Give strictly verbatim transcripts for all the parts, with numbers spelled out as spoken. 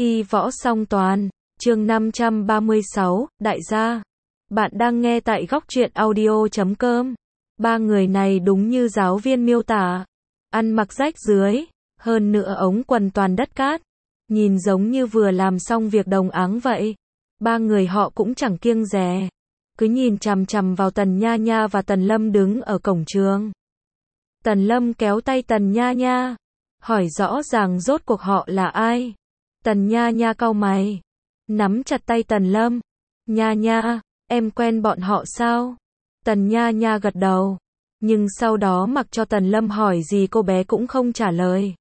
Y võ song toàn, chương năm trăm ba mươi sáu, đại gia. Bạn đang nghe tại góc truyện audio chấm com. Ba người này đúng như giáo viên miêu tả. Ăn mặc rách rưới, hơn nữa ống quần toàn đất cát. Nhìn giống như vừa làm xong việc đồng áng vậy. Ba người họ cũng chẳng kiêng dè. Cứ nhìn chằm chằm vào Tần Nha Nha và Tần Lâm đứng ở cổng trường. Tần Lâm kéo tay Tần Nha Nha. Hỏi rõ ràng rốt cuộc họ là ai. Tần Nha Nha cau mày. Nắm chặt tay Tần Lâm. Nha Nha, em quen bọn họ sao? Tần Nha Nha gật đầu. Nhưng sau đó mặc cho Tần Lâm hỏi gì cô bé cũng không trả lời.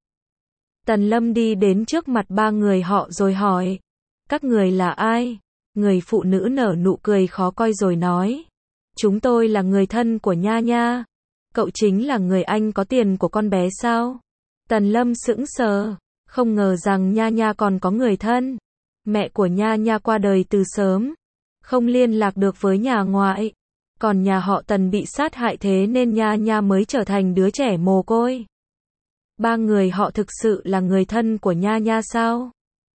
Tần Lâm đi đến trước mặt ba người họ rồi hỏi. Các người là ai? Người phụ nữ nở nụ cười khó coi rồi nói. Chúng tôi là người thân của Nha Nha. Cậu chính là người anh có tiền của con bé sao? Tần Lâm sững sờ. Không ngờ rằng Nha Nha còn có người thân. Mẹ của Nha Nha qua đời từ sớm. Không liên lạc được với nhà ngoại. Còn nhà họ Tần bị sát hại thế nên Nha Nha mới trở thành đứa trẻ mồ côi. Ba người họ thực sự là người thân của Nha Nha sao?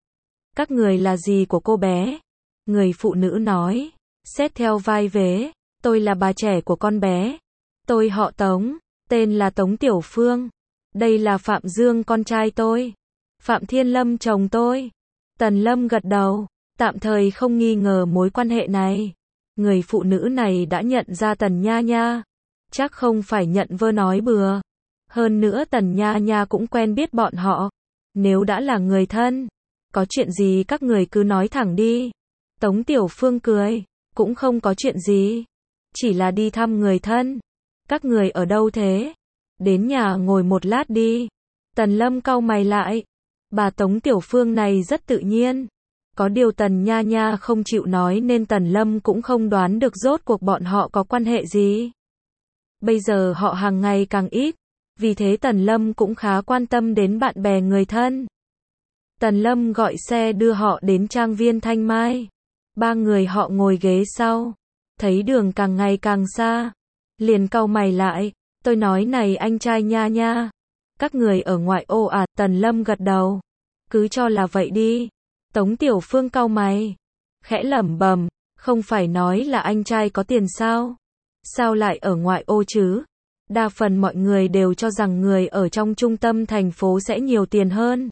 Các người là gì của cô bé? Người phụ nữ nói. Xét theo vai vế, tôi là bà trẻ của con bé. Tôi họ Tống, tên là Tống Tiểu Phương. Đây là Phạm Dương con trai tôi. Phạm Thiên Lâm chồng tôi. Tần Lâm gật đầu, tạm thời không nghi ngờ mối quan hệ này. Người phụ nữ này đã nhận ra Tần Nha Nha. Chắc không phải nhận vơ nói bừa. Hơn nữa Tần Nha Nha cũng quen biết bọn họ. Nếu đã là người thân, có chuyện gì các người cứ nói thẳng đi. Tống Tiểu Phương cười, cũng không có chuyện gì. Chỉ là đi thăm người thân. Các người ở đâu thế? Đến nhà ngồi một lát đi. Tần Lâm cau mày lại. Bà Tống Tiểu Phương này rất tự nhiên. Có điều Tần Nha Nha không chịu nói nên Tần Lâm cũng không đoán được rốt cuộc bọn họ có quan hệ gì. Bây giờ họ hàng ngày càng ít. Vì thế Tần Lâm cũng khá quan tâm đến bạn bè người thân. Tần Lâm gọi xe đưa họ đến trang viên Thanh Mai. Ba người họ ngồi ghế sau. Thấy đường càng ngày càng xa. Liền cau mày lại. Tôi nói này anh trai Nha Nha. Các người ở ngoại ô à? Tần Lâm gật đầu. Cứ cho là vậy đi. Tống Tiểu Phương cau mày. Khẽ lẩm bẩm. Không phải nói là anh trai có tiền sao? Sao lại ở ngoại ô chứ? Đa phần mọi người đều cho rằng người ở trong trung tâm thành phố sẽ nhiều tiền hơn.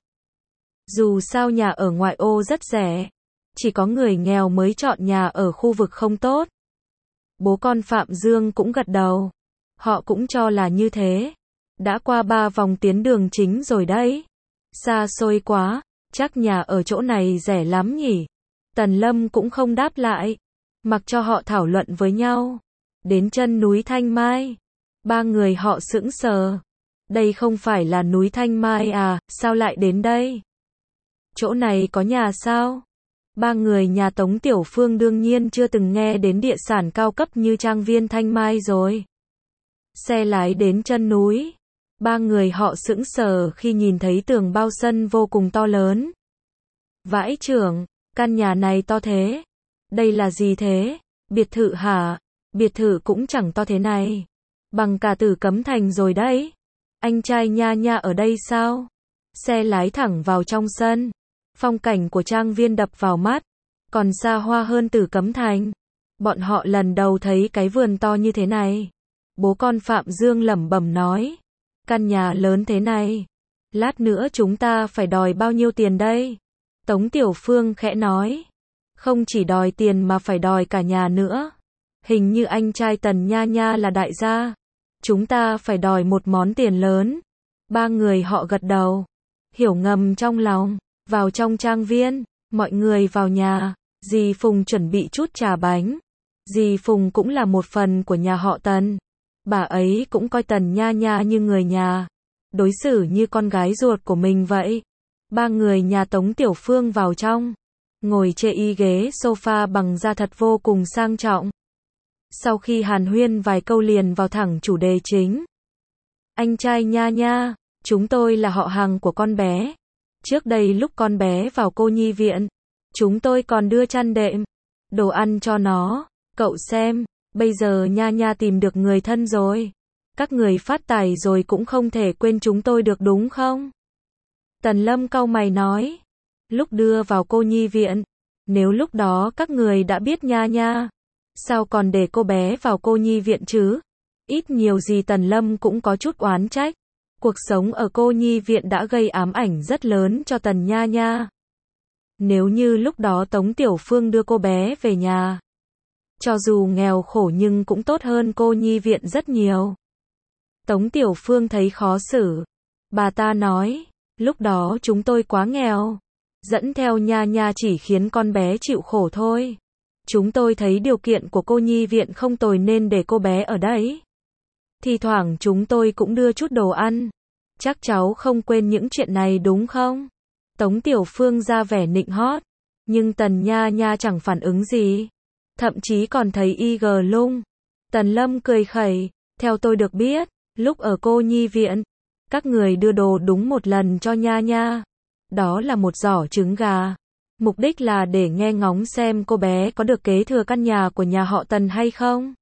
Dù sao nhà ở ngoại ô rất rẻ. Chỉ có người nghèo mới chọn nhà ở khu vực không tốt. Bố con Phạm Dương cũng gật đầu. Họ cũng cho là như thế. Đã qua ba vòng tiến đường chính rồi đấy. Xa xôi quá, chắc nhà ở chỗ này rẻ lắm nhỉ. Tần Lâm cũng không đáp lại. Mặc cho họ thảo luận với nhau. Đến chân núi Thanh Mai. Ba người họ sững sờ. Đây không phải là núi Thanh Mai à, sao lại đến đây? Chỗ này có nhà sao? Ba người nhà Tống Tiểu Phương đương nhiên chưa từng nghe đến địa sản cao cấp như trang viên Thanh Mai rồi. Xe lái đến chân núi. Ba người họ sững sờ khi nhìn thấy tường bao sân vô cùng to lớn. Vãi chưởng, căn nhà này to thế. Đây là gì thế? Biệt thự hả? Biệt thự cũng chẳng to thế này. Bằng cả Tử Cấm Thành rồi đấy. Anh trai Nha Nha ở đây sao? Xe lái thẳng vào trong sân. Phong cảnh của trang viên đập vào mắt. Còn xa hoa hơn Tử Cấm Thành. Bọn họ lần đầu thấy cái vườn to như thế này. Bố con Phạm Dương lẩm bẩm nói. Căn nhà lớn thế này. Lát nữa chúng ta phải đòi bao nhiêu tiền đây? Tống Tiểu Phương khẽ nói. Không chỉ đòi tiền mà phải đòi cả nhà nữa. Hình như anh trai Tần Nha Nha là đại gia. Chúng ta phải đòi một món tiền lớn. Ba người họ gật đầu. Hiểu ngầm trong lòng. Vào trong trang viên. Mọi người vào nhà. Dì Phùng chuẩn bị chút trà bánh. Dì Phùng cũng là một phần của nhà họ Tần. Bà ấy cũng coi Tần Nha Nha như người nhà. Đối xử như con gái ruột của mình vậy. Ba người nhà Tống Tiểu Phương vào trong. Ngồi chê y ghế sofa bằng da thật vô cùng sang trọng. Sau khi hàn huyên vài câu liền vào thẳng chủ đề chính. Anh trai Nha Nha, chúng tôi là họ hàng của con bé. Trước đây lúc con bé vào cô nhi viện, chúng tôi còn đưa chăn đệm, đồ ăn cho nó. Cậu xem, bây giờ Nha Nha tìm được người thân rồi. Các người phát tài rồi cũng không thể quên chúng tôi được đúng không? Tần Lâm cau mày nói. lúc đưa vào cô nhi viện. Nếu lúc đó các người đã biết Nha Nha, sao còn để cô bé vào cô nhi viện chứ? Ít nhiều gì Tần Lâm cũng có chút oán trách. Cuộc sống ở cô nhi viện đã gây ám ảnh rất lớn cho Tần Nha Nha. Nếu như lúc đó Tống Tiểu Phương đưa cô bé về nhà, cho dù nghèo khổ nhưng cũng tốt hơn cô nhi viện rất nhiều. Tống Tiểu Phương thấy khó xử. Bà ta nói, lúc đó chúng tôi quá nghèo. Dẫn theo Nha Nha chỉ khiến con bé chịu khổ thôi. Chúng tôi thấy điều kiện của cô nhi viện không tồi nên để cô bé ở đấy. Thì thoảng chúng tôi cũng đưa chút đồ ăn. Chắc cháu không quên những chuyện này đúng không? Tống Tiểu Phương ra vẻ nịnh hót. Nhưng Tần Nha Nha chẳng phản ứng gì. Thậm chí còn thấy y gờ lung. Tần Lâm cười khẩy. Theo tôi được biết, lúc ở cô nhi viện, các người đưa đồ đúng một lần cho Nha Nha. Đó là một giỏ trứng gà. Mục đích là để nghe ngóng xem cô bé có được kế thừa căn nhà của nhà họ Tần hay không.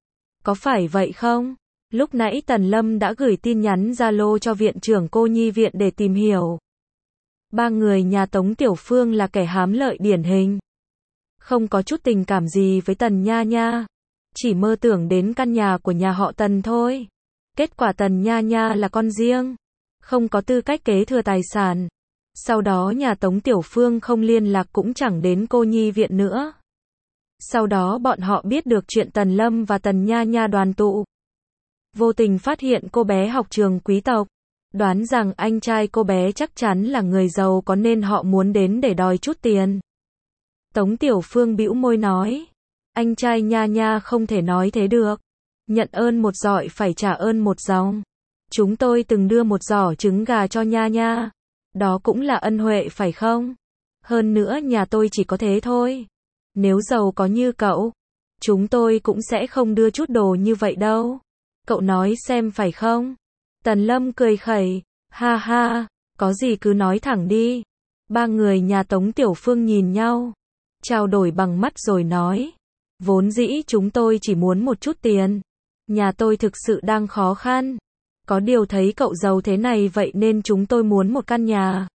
Có phải vậy không? Lúc nãy Tần Lâm đã gửi tin nhắn Zalo cho viện trưởng cô nhi viện để tìm hiểu. Ba người nhà Tống Tiểu Phương là kẻ hám lợi điển hình. Không có chút tình cảm gì với Tần Nha Nha. Chỉ mơ tưởng đến căn nhà của nhà họ Tần thôi. Kết quả Tần Nha Nha là con riêng. Không có tư cách kế thừa tài sản. Sau đó nhà Tống Tiểu Phương không liên lạc cũng chẳng đến cô nhi viện nữa. Sau đó bọn họ biết được chuyện Tần Lâm và Tần Nha Nha đoàn tụ. Vô tình phát hiện cô bé học trường quý tộc. Đoán rằng anh trai cô bé chắc chắn là người giàu có nên họ muốn đến để đòi chút tiền. Tống Tiểu Phương bĩu môi nói. Anh trai Nha Nha không thể nói thế được. Nhận ơn một dọi phải trả ơn một dòng. Chúng tôi từng đưa một giỏ trứng gà cho Nha Nha. Đó cũng là ân huệ phải không? Hơn nữa nhà tôi chỉ có thế thôi. Nếu giàu có như cậu, chúng tôi cũng sẽ không đưa chút đồ như vậy đâu. Cậu nói xem phải không? Tần Lâm cười khẩy. Ha ha, có gì cứ nói thẳng đi. Ba người nhà Tống Tiểu Phương nhìn nhau, trao đổi bằng mắt rồi nói. Vốn dĩ chúng tôi chỉ muốn một chút tiền. Nhà tôi thực sự đang khó khăn. Có điều thấy cậu giàu thế này vậy nên chúng tôi muốn một căn nhà.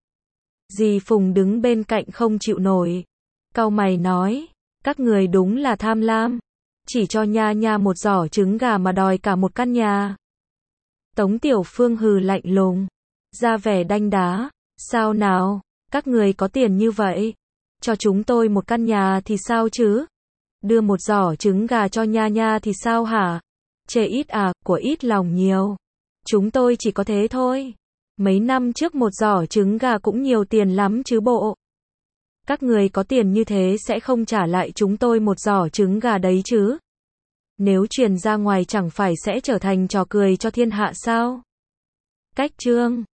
Dì Phùng đứng bên cạnh không chịu nổi. Cau mày nói, các người đúng là tham lam. Chỉ cho Nha Nha một giỏ trứng gà mà đòi cả một căn nhà. Tống Tiểu Phương hừ lạnh lùng, ra vẻ đanh đá. Sao nào, các người có tiền như vậy? Cho chúng tôi một căn nhà thì sao chứ? Đưa một giỏ trứng gà cho Nha Nha thì sao hả? Chê ít à, của ít lòng nhiều. Chúng tôi chỉ có thế thôi. Mấy năm trước một giỏ trứng gà cũng nhiều tiền lắm chứ bộ. Các người có tiền như thế sẽ không trả lại chúng tôi một giỏ trứng gà đấy chứ. Nếu truyền ra ngoài chẳng phải sẽ trở thành trò cười cho thiên hạ sao? Cách chương